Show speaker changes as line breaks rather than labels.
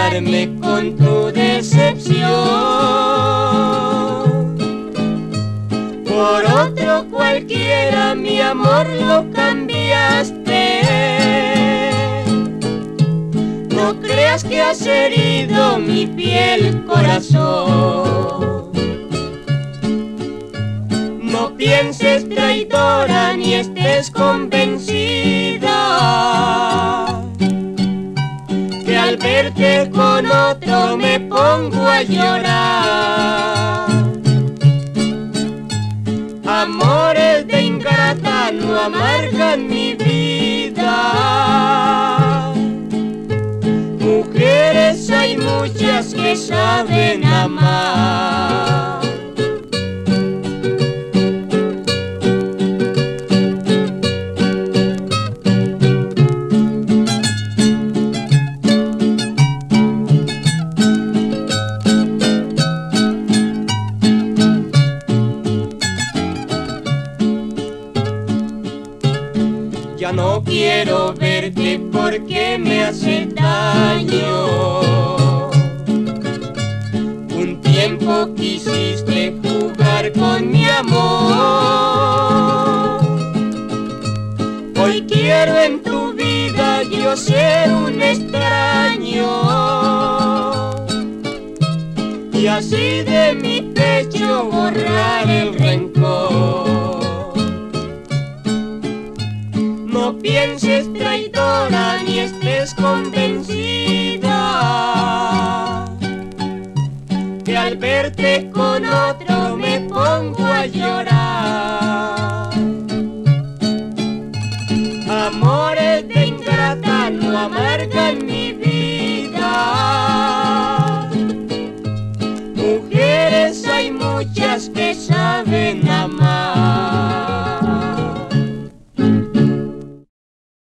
quedarme con tu decepción. Por otro cualquiera mi amor lo cambiaste. No creas que has herido mi piel, corazón. No pienses, traidora, ni estés convencida que al verte con otro me pongo a llorar. Amores de ingrata no amargan mi vida. Mujeres hay muchas que saben amar. Ya no quiero verte porque me hace daño. Un tiempo quisiste jugar con mi amor. Hoy quiero en tu vida yo ser un extraño y así de mi pecho borrar el rencor. No pienses, traidora, ni estés convencida que al verte con otro